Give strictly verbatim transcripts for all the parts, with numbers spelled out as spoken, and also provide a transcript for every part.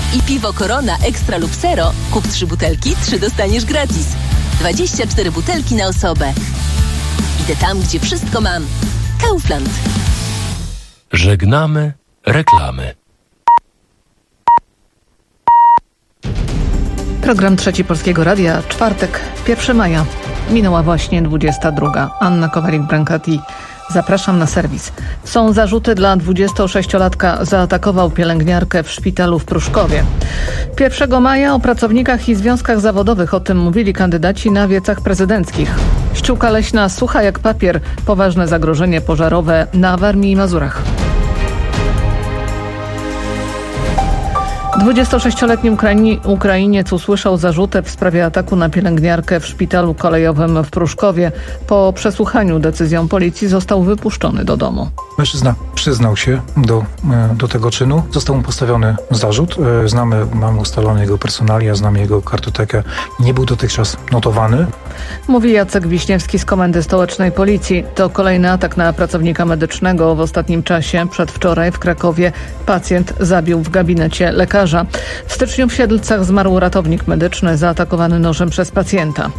I piwo Corona Extra lub Zero. Kup trzy butelki, trzy dostaniesz gratis. dwadzieścia cztery butelki na osobę. Idę tam, gdzie wszystko mam. Kaufland. Żegnamy reklamy. Program Trzeci Polskiego Radia, czwartek, pierwszego maja. Minęła właśnie dwudziesta druga. Anna Kowalik-Brankati. Zapraszam na serwis. Są zarzuty dla dwudziestosześciolatka. Zaatakował pielęgniarkę w szpitalu w Pruszkowie. pierwszego maja o pracownikach i związkach zawodowych. O tym mówili kandydaci na wiecach prezydenckich. Ściółka leśna sucha jak papier. Poważne zagrożenie pożarowe na Warmii i Mazurach. dwudziestosześcioletni Ukraini- Ukrainiec usłyszał zarzuty w sprawie ataku na pielęgniarkę w szpitalu kolejowym w Pruszkowie. Po przesłuchaniu decyzją policji został wypuszczony do domu. Mężczyzna przyznał się do, do tego czynu. Został mu postawiony zarzut. Znamy, mamy ustalone jego personalia, znamy jego kartotekę. Nie był dotychczas notowany. Mówi Jacek Wiśniewski z Komendy Stołecznej Policji. To kolejny atak na pracownika medycznego w ostatnim czasie. Przedwczoraj w Krakowie pacjent zabił w gabinecie lekarza. W styczniu w Siedlcach zmarł ratownik medyczny zaatakowany nożem przez pacjenta.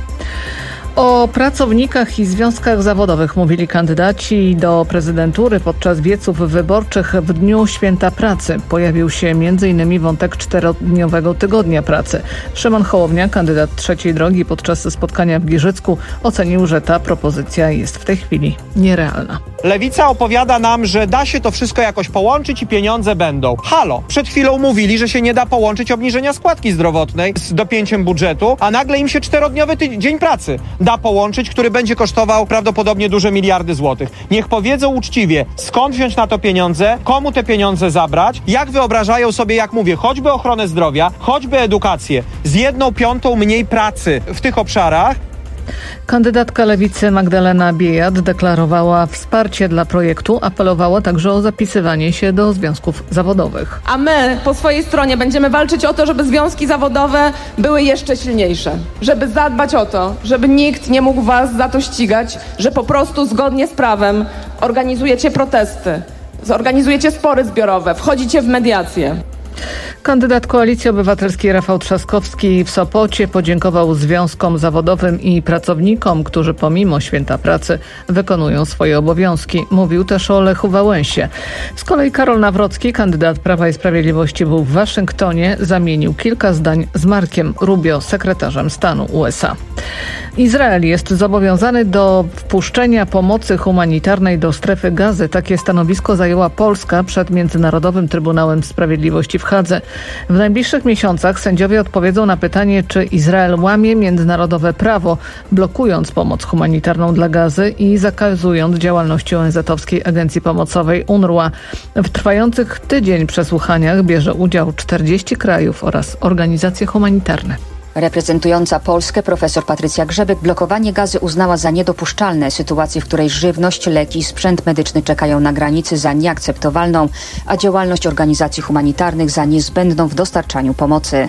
O pracownikach i związkach zawodowych mówili kandydaci do prezydentury podczas wieców wyborczych w dniu Święta Pracy. Pojawił się między innymi wątek czterodniowego tygodnia pracy. Szymon Hołownia, kandydat Trzeciej Drogi, podczas spotkania w Giżycku ocenił, że ta propozycja jest w tej chwili nierealna. Lewica opowiada nam, że da się to wszystko jakoś połączyć i pieniądze będą. Halo, przed chwilą mówili, że się nie da połączyć obniżenia składki zdrowotnej z dopięciem budżetu, a nagle im się czterodniowy ty- dzień pracy da połączyć, który będzie kosztował prawdopodobnie duże miliardy złotych. Niech powiedzą uczciwie, skąd wziąć na to pieniądze, komu te pieniądze zabrać, jak wyobrażają sobie, jak mówię, choćby ochronę zdrowia, choćby edukację, z jedną piątą mniej pracy w tych obszarach. Kandydatka Lewicy Magdalena Biejat deklarowała wsparcie dla projektu, apelowała także o zapisywanie się do związków zawodowych. A my po swojej stronie będziemy walczyć o to, żeby związki zawodowe były jeszcze silniejsze. Żeby zadbać o to, żeby nikt nie mógł was za to ścigać, że po prostu zgodnie z prawem organizujecie protesty, zorganizujecie spory zbiorowe, wchodzicie w mediacje. Kandydat Koalicji Obywatelskiej Rafał Trzaskowski w Sopocie podziękował związkom zawodowym i pracownikom, którzy pomimo Święta Pracy wykonują swoje obowiązki. Mówił też o Lechu Wałęsie. Z kolei Karol Nawrocki, kandydat Prawa i Sprawiedliwości, był w Waszyngtonie, zamienił kilka zdań z Markiem Rubio, sekretarzem stanu U S A. Izrael jest zobowiązany do wpuszczenia pomocy humanitarnej do strefy Gazy. Takie stanowisko zajęła Polska przed Międzynarodowym Trybunałem Sprawiedliwości w Hadze. W najbliższych miesiącach sędziowie odpowiedzą na pytanie, czy Izrael łamie międzynarodowe prawo, blokując pomoc humanitarną dla Gazy i zakazując działalności O N Z-owskiej Agencji Pomocowej U N R W A. W trwających tydzień przesłuchaniach bierze udział czterdzieści krajów oraz organizacje humanitarne. Reprezentująca Polskę profesor Patrycja Grzebek blokowanie Gazy uznała za niedopuszczalne. Sytuację, w której żywność, leki i sprzęt medyczny czekają na granicy, za nieakceptowalną, a działalność organizacji humanitarnych za niezbędną w dostarczaniu pomocy.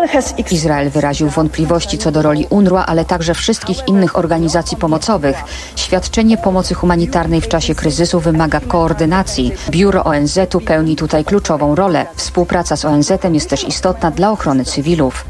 Izrael wyraził wątpliwości co do roli U N R W A, ale także wszystkich innych organizacji pomocowych. Świadczenie pomocy humanitarnej w czasie kryzysu wymaga koordynacji. Biuro O N Z-u pełni tutaj kluczową rolę. Współpraca z O N Z-em jest też istotna dla ochrony cywilów.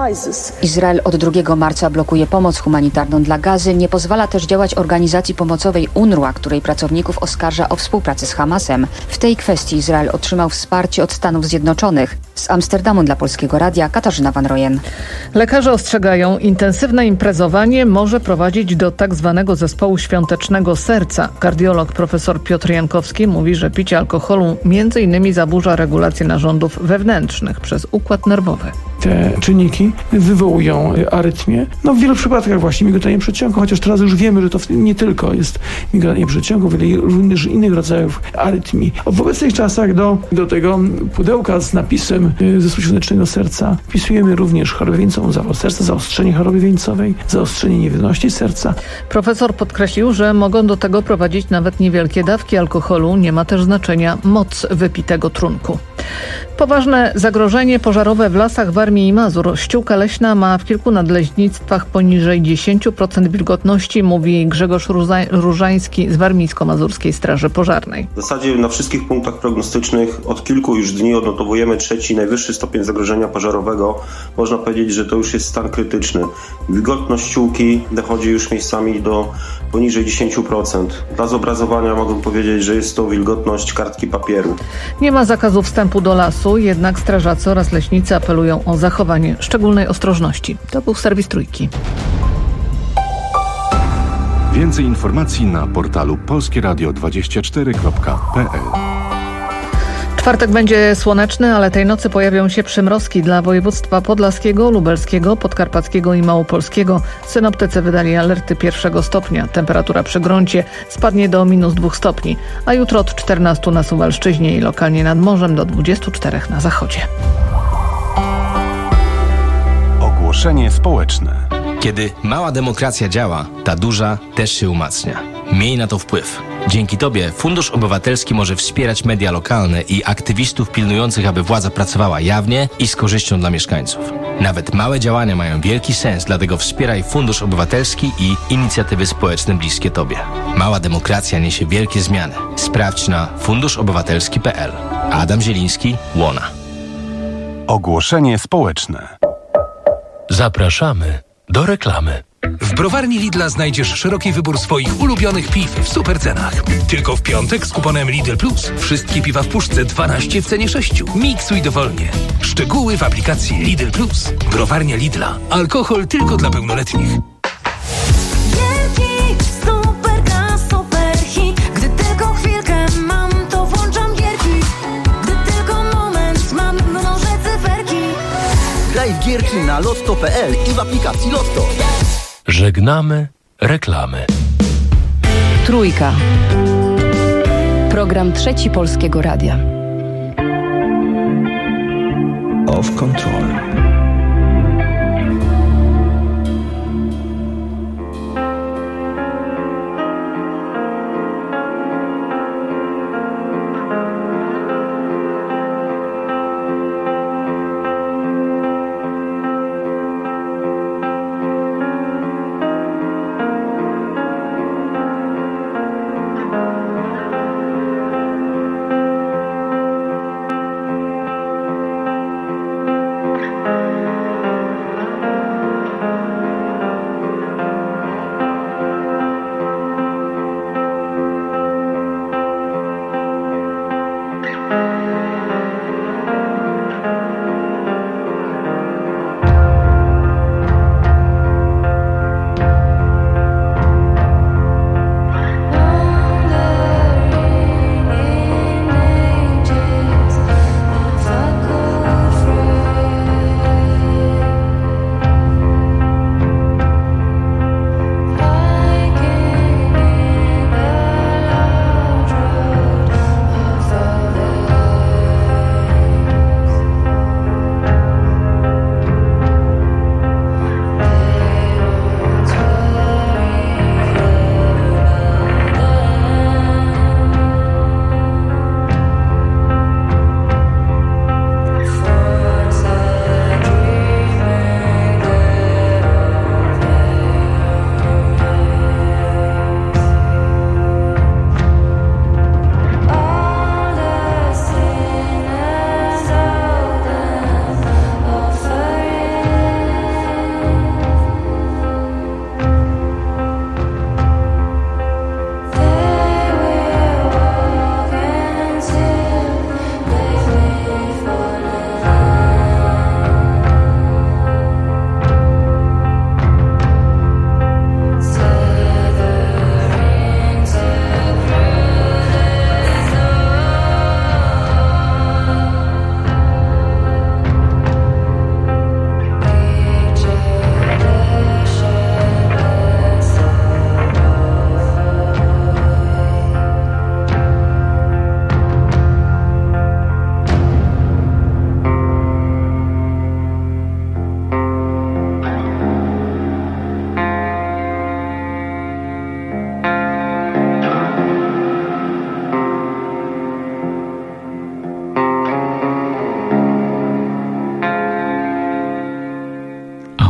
Izrael od drugiego marca blokuje pomoc humanitarną dla Gazy. Nie pozwala też działać organizacji pomocowej U N R W A, której pracowników oskarża o współpracę z Hamasem. W tej kwestii Izrael otrzymał wsparcie od Stanów Zjednoczonych. Z Amsterdamu dla Polskiego Radia Katarzyna Van Rojen. Lekarze ostrzegają, intensywne imprezowanie może prowadzić do tak zwanego zespołu świątecznego serca. Kardiolog profesor Piotr Jankowski mówi, że picie alkoholu między innymi zaburza regulację narządów wewnętrznych przez układ nerwowy. Te czynniki wywołują arytmię. No w wielu przypadkach właśnie migotanie przedsionku, chociaż teraz już wiemy, że to nie tylko jest migotanie przedsionku, wiele również innych rodzajów arytmii. W obecnych czasach do, do tego pudełka z napisem zespół świątecznego serca wpisujemy również chorobę wieńcową, zawał serca, zaostrzenie choroby wieńcowej, zaostrzenie niewydolności serca. Profesor podkreślił, że mogą do tego prowadzić nawet niewielkie dawki alkoholu. Nie ma też znaczenia moc wypitego trunku. Poważne zagrożenie pożarowe w lasach Warmii i Mazur. Ściółka leśna ma w kilku nadleśnictwach poniżej dziesięć procent wilgotności, mówi Grzegorz Różański z Warmińsko-Mazurskiej Straży Pożarnej. W zasadzie na wszystkich punktach prognostycznych od kilku już dni odnotowujemy trzeci, najwyższy stopień zagrożenia pożarowego. Można powiedzieć, że to już jest stan krytyczny. Wilgotność ściółki dochodzi już miejscami do poniżej dziesięć procent. Dla zobrazowania mogę powiedzieć, że jest to wilgotność kartki papieru. Nie ma zakazu wstępu do lasu, jednak strażacy oraz leśnicy apelują o zachowanie szczególnej ostrożności. To był serwis Trójki. Więcej informacji na portalu polskie radio dwadzieścia cztery kropka p l. Czwartek będzie słoneczny, ale tej nocy pojawią się przymrozki dla województwa podlaskiego, lubelskiego, podkarpackiego i małopolskiego. Synoptycy wydali alerty pierwszego stopnia. Temperatura przy gruncie spadnie do minus dwóch stopni, a jutro od czternastu na Suwalszczyźnie i lokalnie nad morzem do dwudziestu czterech na zachodzie. Ogłoszenie społeczne. Kiedy mała demokracja działa, ta duża też się umacnia. Miej na to wpływ. Dzięki Tobie Fundusz Obywatelski może wspierać media lokalne i aktywistów pilnujących, aby władza pracowała jawnie i z korzyścią dla mieszkańców. Nawet małe działania mają wielki sens, dlatego wspieraj Fundusz Obywatelski i inicjatywy społeczne bliskie Tobie. Mała demokracja niesie wielkie zmiany. Sprawdź na fundusz obywatelski kropka p l. Adam Zieliński, Łona. Ogłoszenie społeczne. Zapraszamy do reklamy. W browarni Lidla znajdziesz szeroki wybór swoich ulubionych piw w super cenach. Tylko w piątek z kuponem Lidl Plus wszystkie piwa w puszce dwanaście w cenie sześciu. Miksuj dowolnie. Szczegóły w aplikacji Lidl Plus. Browarnia Lidla. Alkohol tylko dla pełnoletnich. Gierki, super, super hit. Gdy tylko chwilkę mam, to włączam gierki. Gdy tylko moment mam, mnożę cyferki. Graj w gierki na lotto kropka p l i w aplikacji Lotto. Żegnamy reklamy. Trójka. Program Trzeci Polskiego Radia. Off Control.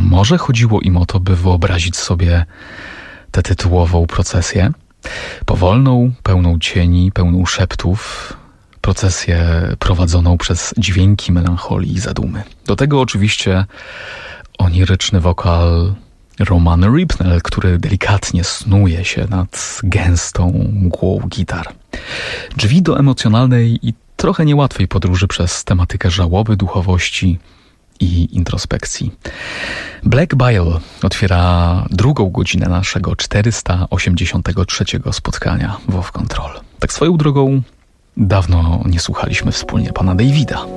Może chodziło im o to, by wyobrazić sobie tę tytułową procesję. Powolną, pełną cieni, pełną szeptów. Procesję prowadzoną przez dźwięki melancholii i zadumy. Do tego oczywiście oniryczny wokal Romany Ripnell, który delikatnie snuje się nad gęstą mgłą gitar. Drzwi do emocjonalnej i trochę niełatwej podróży przez tematykę żałoby, duchowości i introspekcji. Black Bile otwiera drugą godzinę naszego czterysta osiemdziesiątego trzeciego spotkania w Off Control. Tak swoją drogą dawno nie słuchaliśmy wspólnie pana Davida.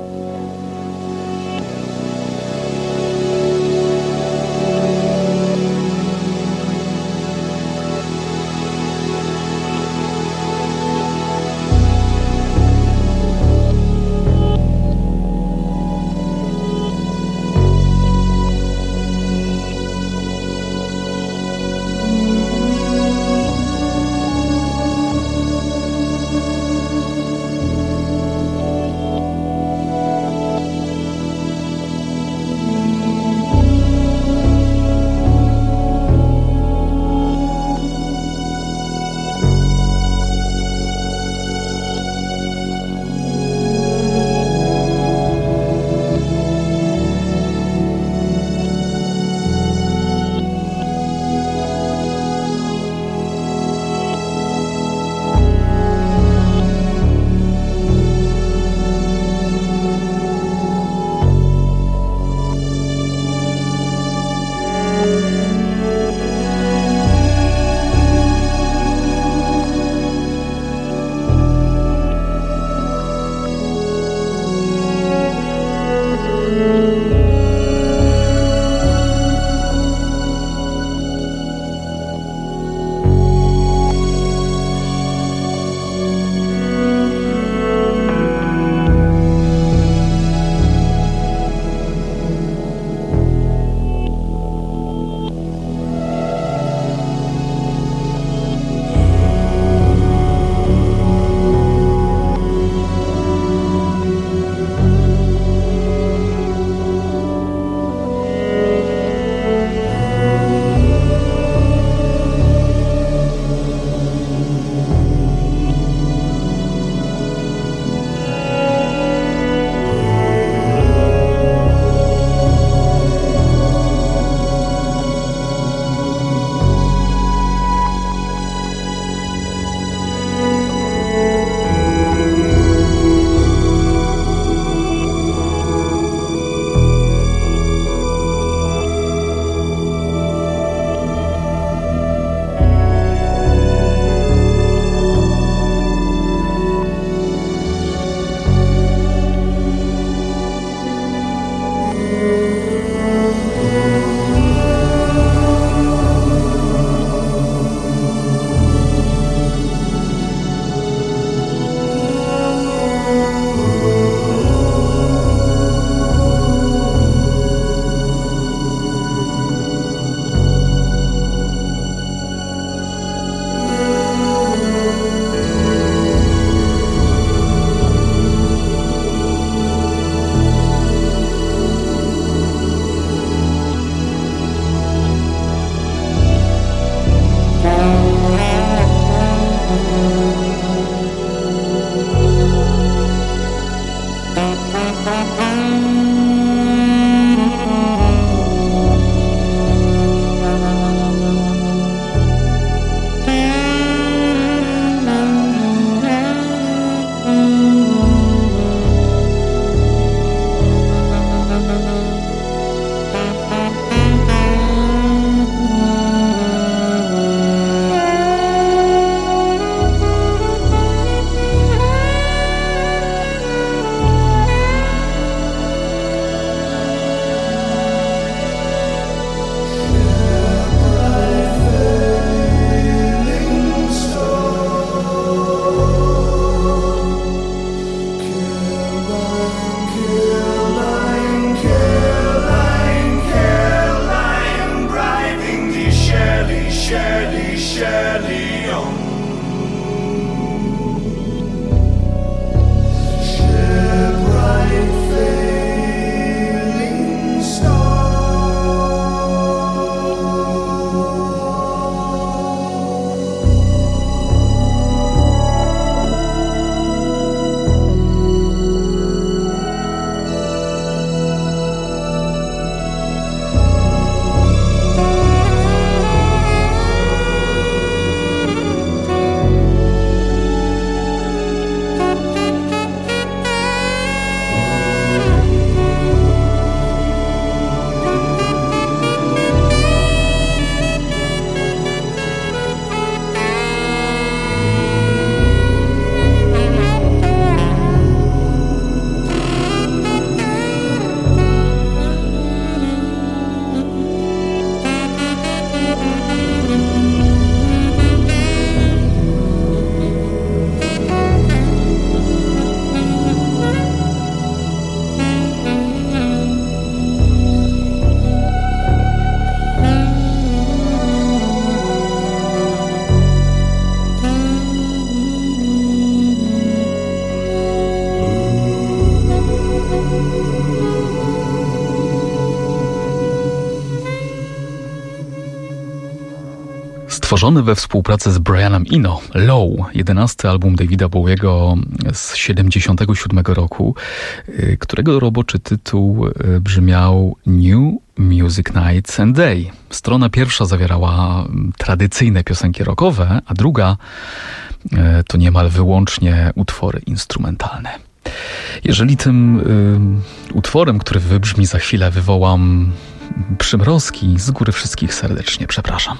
Stworzony we współpracy z Brianem Eno, Low, jedenasty album Davida Bowiego z siedemdziesiątego siódmego roku, którego roboczy tytuł brzmiał New Music Nights and Day. Strona pierwsza zawierała tradycyjne piosenki rockowe, a druga to niemal wyłącznie utwory instrumentalne. Jeżeli tym y, utworem, który wybrzmi za chwilę, wywołam przymrozki, z góry wszystkich serdecznie przepraszam.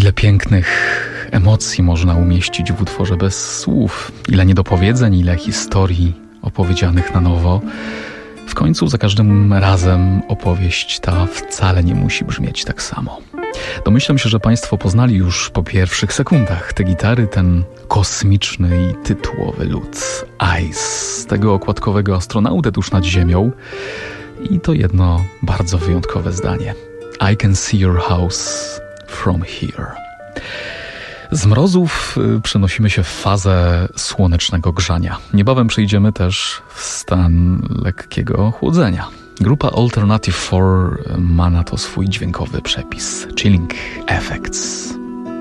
Ile pięknych emocji można umieścić w utworze bez słów. Ile niedopowiedzeń, ile historii opowiedzianych na nowo. W końcu za każdym razem opowieść ta wcale nie musi brzmieć tak samo. Domyślam się, że Państwo poznali już po pierwszych sekundach te gitary, ten kosmiczny i tytułowy lud Ice, tego okładkowego astronauty tuż nad Ziemią. I to jedno bardzo wyjątkowe zdanie. I can see your house from here. Z mrozów przenosimy się w fazę słonecznego grzania. Niebawem przejdziemy też w stan lekkiego chłodzenia. Grupa Alternative four ma na to swój dźwiękowy przepis. Chilling Effects.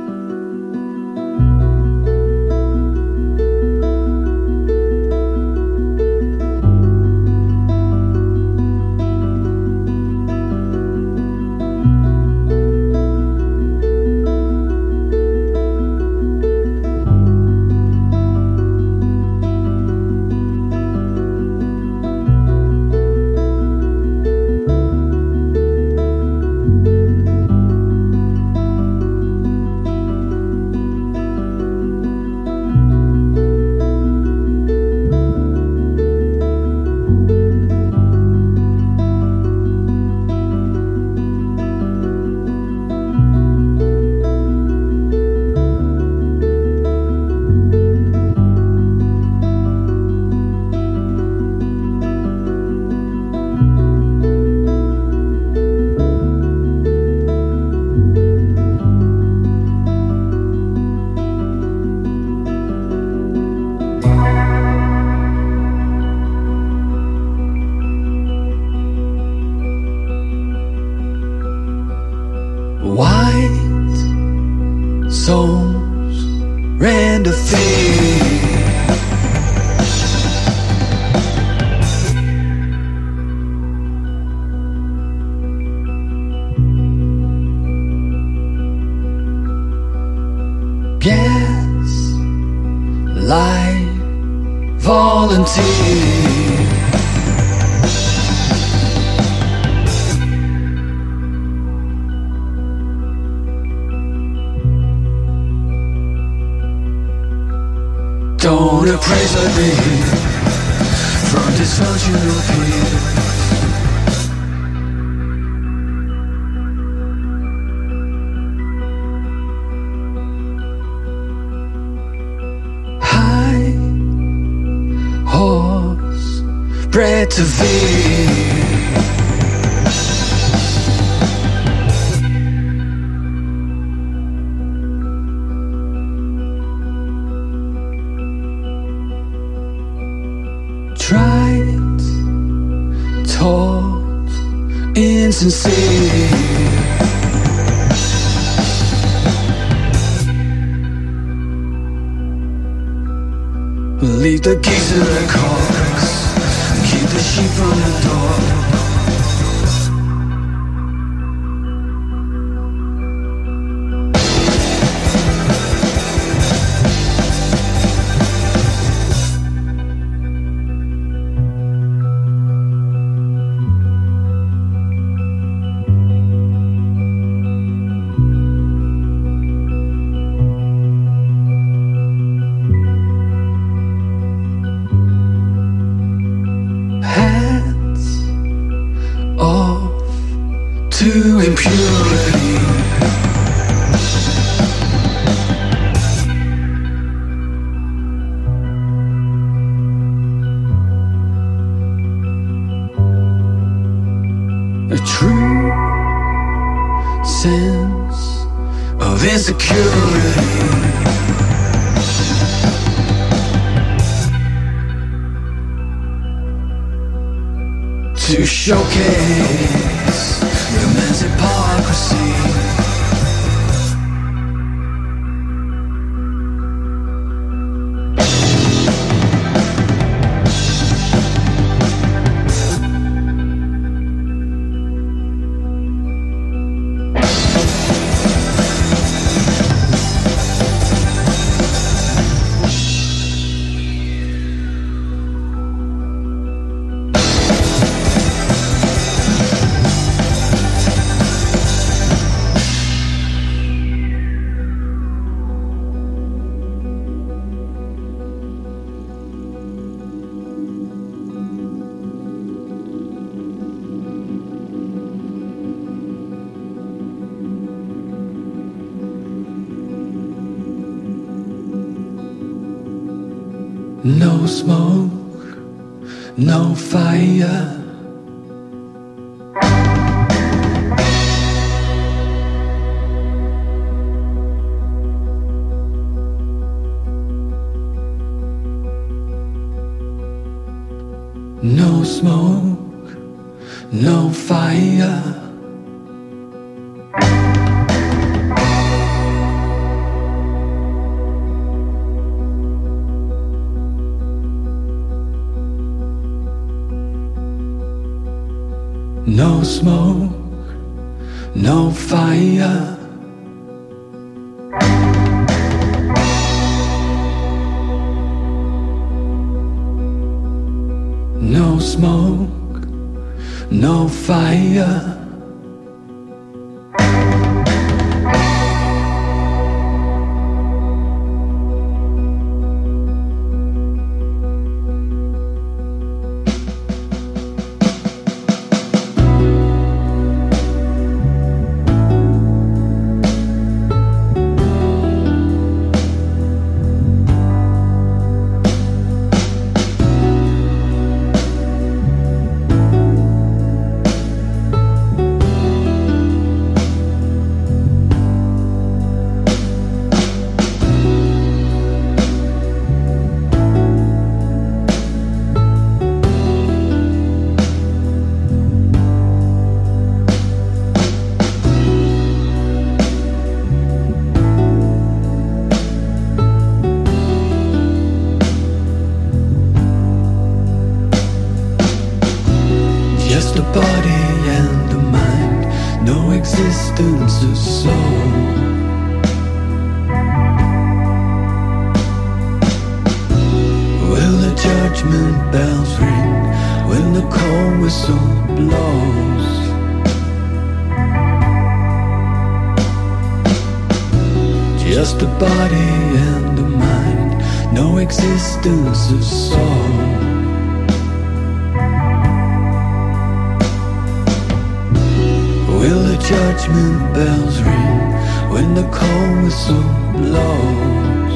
Don't appraise a dream from dysfunctional peers. High horse bred to veer. Tried, taught, insincere. Leave the keys to the cocks, keep the sheep from the door. To impurity. A true sense of insecurity. To showcase immense hypocrisy. No smoke, no fire. No smoke, no fire. No smoke, no fire. No smoke, no fire. Just a body and a mind, no existence of soul. Will the judgment bells ring when the cold whistle blows?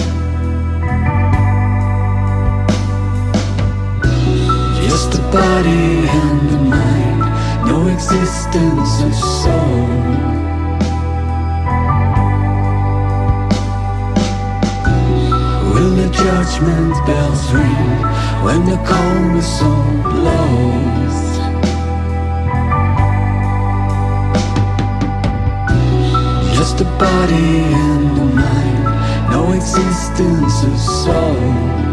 Just a body and a mind, no existence of soul. Will the judgment bells ring when the cold whistle blows? Just a body and a mind, no existence of soul.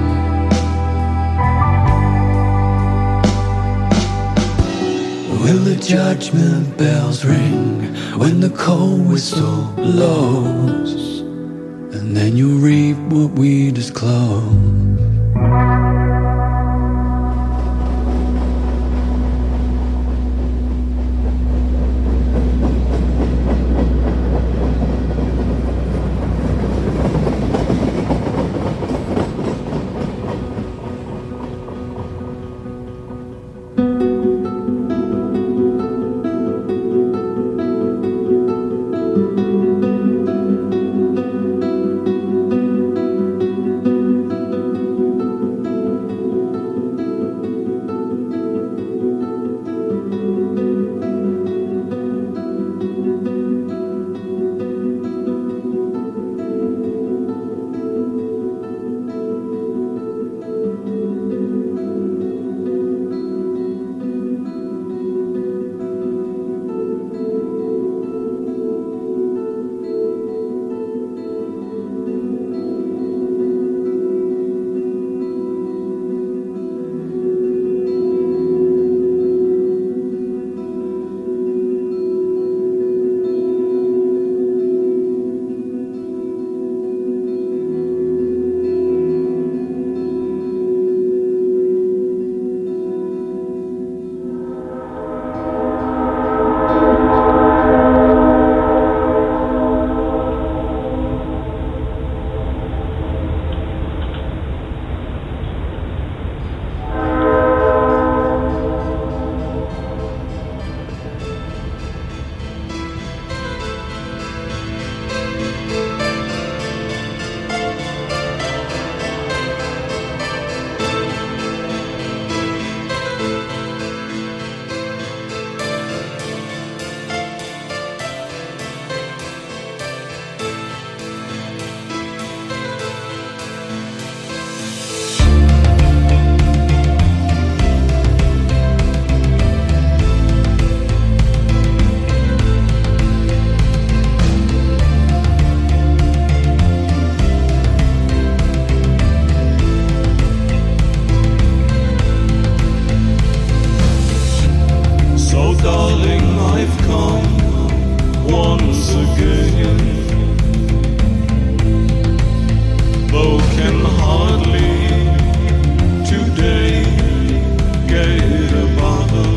Will the judgment bells ring when the cold whistle blows? And then you reap what we disclose. hardly today get a bottle.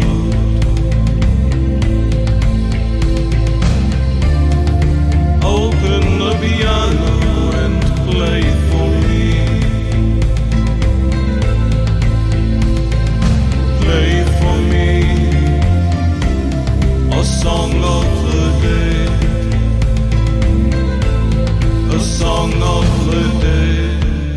Open the piano and play for me. Play for me a song of the day, a song of the day.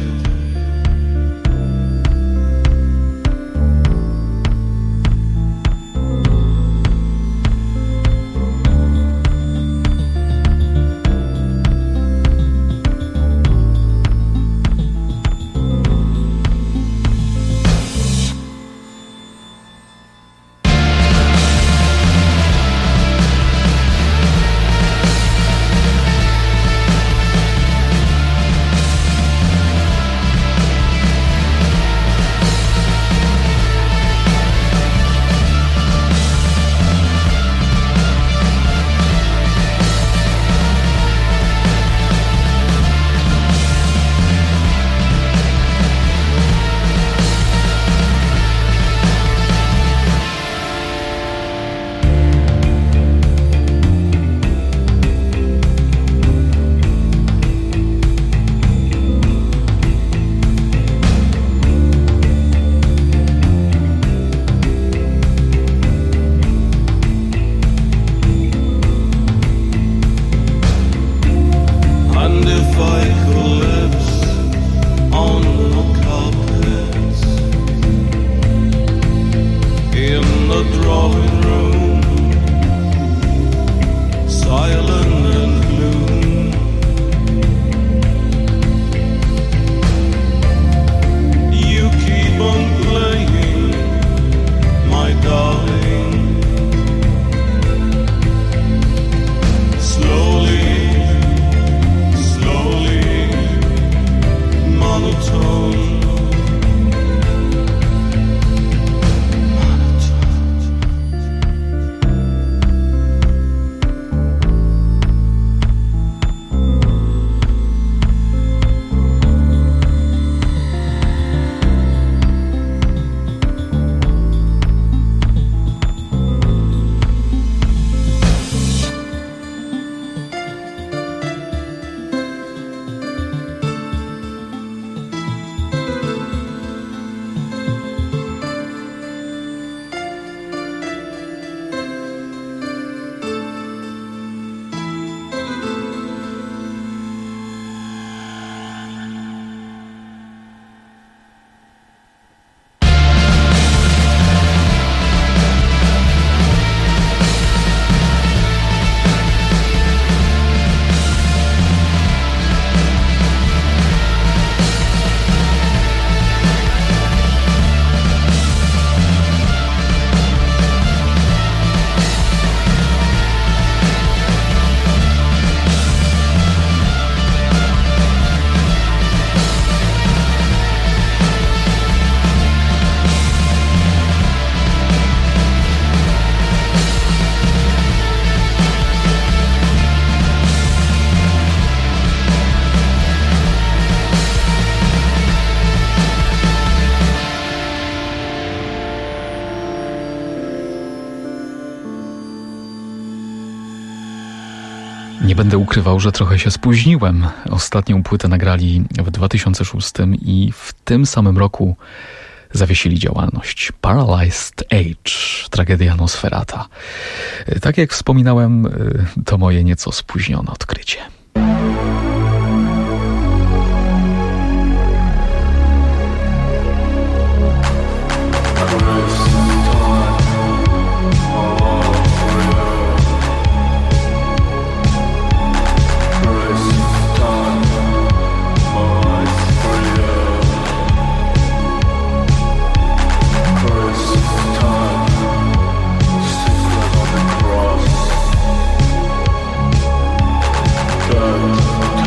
Nie będę ukrywał, że trochę się spóźniłem. Ostatnią płytę nagrali w dwa tysiące szóstym i w tym samym roku zawiesili działalność. Paralyzed Age, tragedia Nosferata. Tak jak wspominałem, to moje nieco spóźnione odkrycie. Turn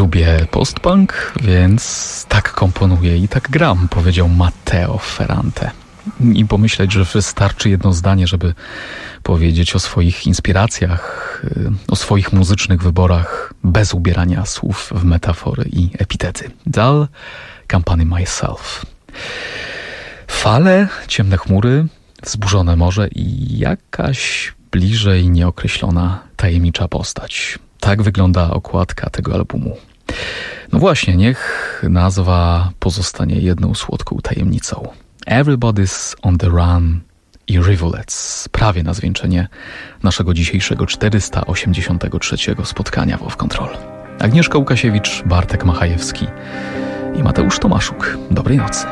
Lubię postpunk, więc tak komponuję i tak gram, powiedział Matteo Ferrante. I pomyśleć, że wystarczy jedno zdanie, żeby powiedzieć o swoich inspiracjach, o swoich muzycznych wyborach, bez ubierania słów w metafory i epitety. Dal Company Myself. Fale, ciemne chmury, wzburzone morze i jakaś bliżej nieokreślona, tajemnicza postać. Tak wygląda okładka tego albumu. No właśnie, niech nazwa pozostanie jedną słodką tajemnicą. Everybody's on the Run i Rivulets. Prawie na zwieńczenie naszego dzisiejszego czterysta osiemdziesiątego trzeciego spotkania w Off Control. Agnieszka Łukasiewicz, Bartek Machajewski i Mateusz Tomaszuk. Dobrej nocy.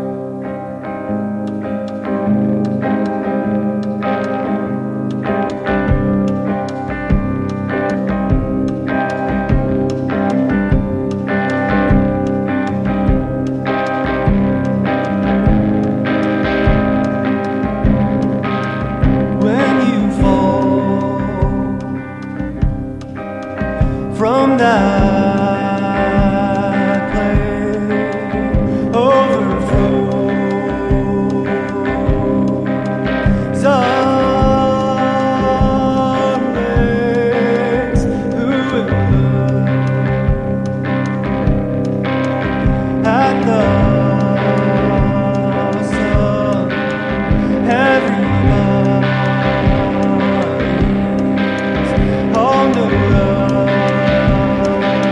From that place overflows some lakes who will look at the sun everybody's on the run.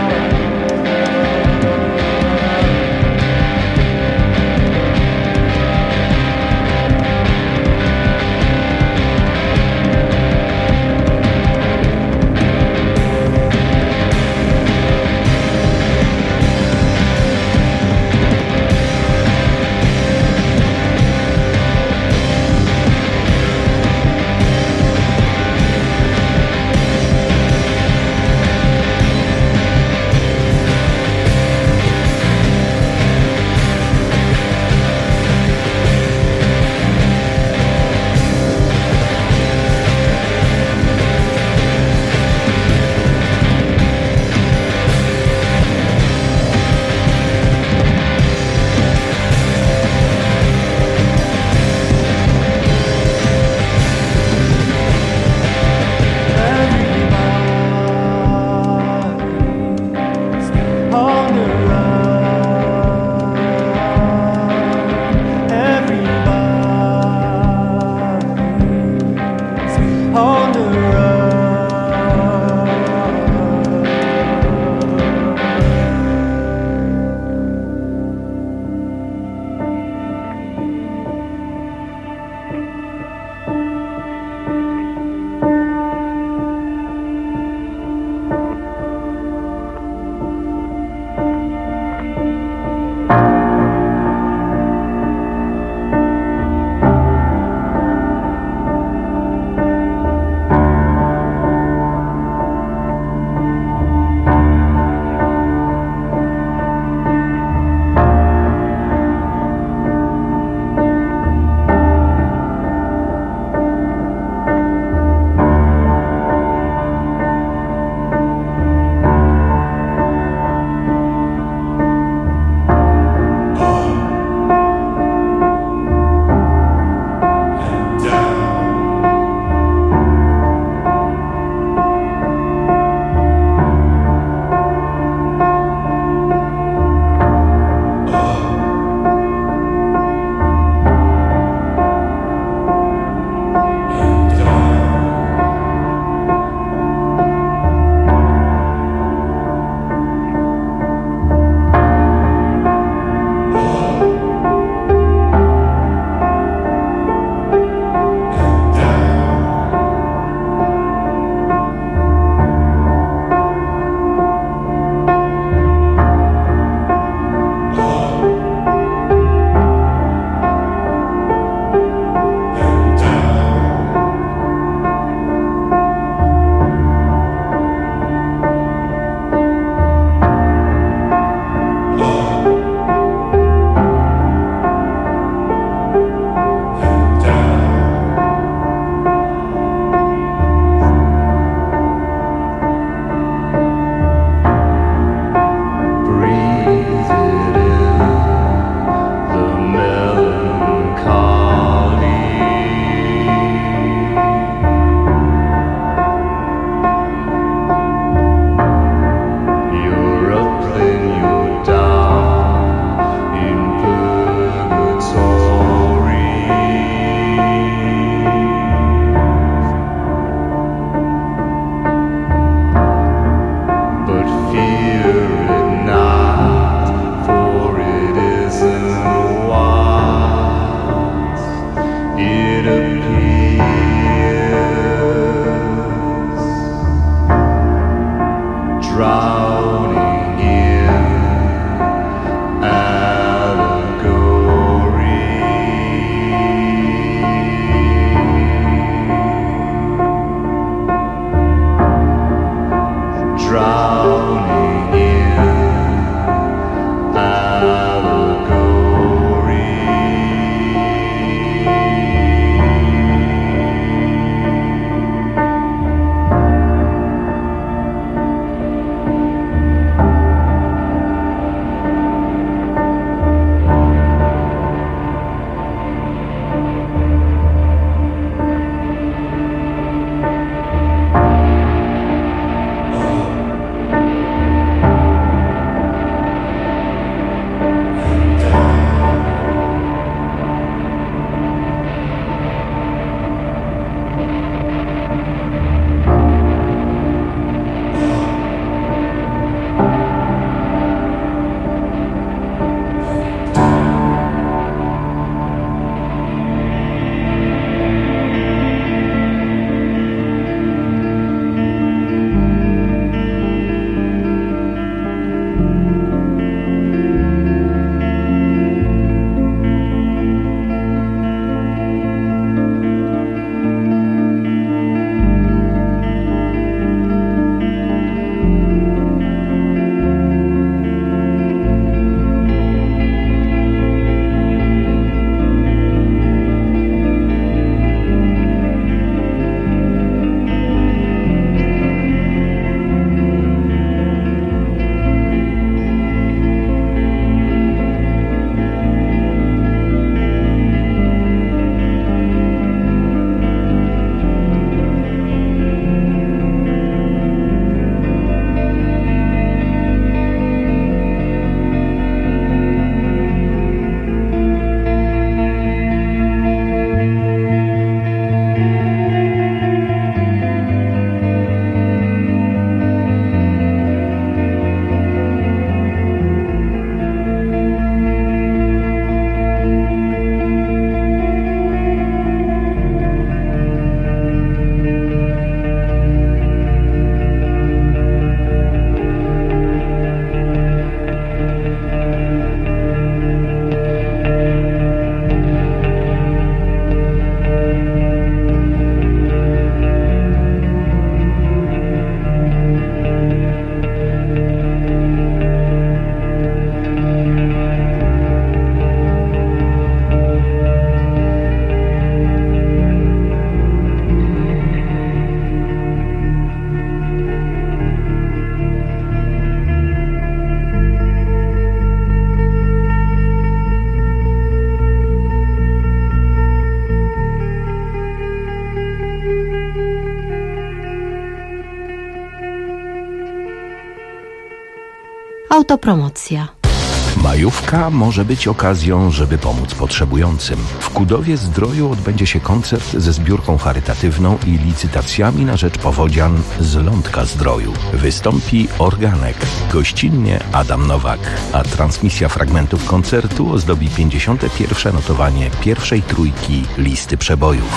Autopromocja. Majówka może być okazją, żeby pomóc potrzebującym. W Kudowie Zdroju odbędzie się koncert ze zbiórką charytatywną i licytacjami na rzecz powodzian z Lądka Zdroju. Wystąpi Organek, gościnnie Adam Nowak, a transmisja fragmentów koncertu ozdobi pięćdziesiąte pierwsze notowanie pierwszej trójki listy przebojów.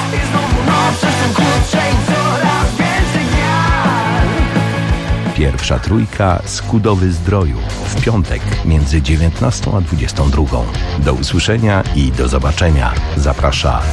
Pierwsza trójka z Kudowy Zdroju w piątek między dziewiętnastą a dwudziestą drugą. Do usłyszenia i do zobaczenia. Zaprasza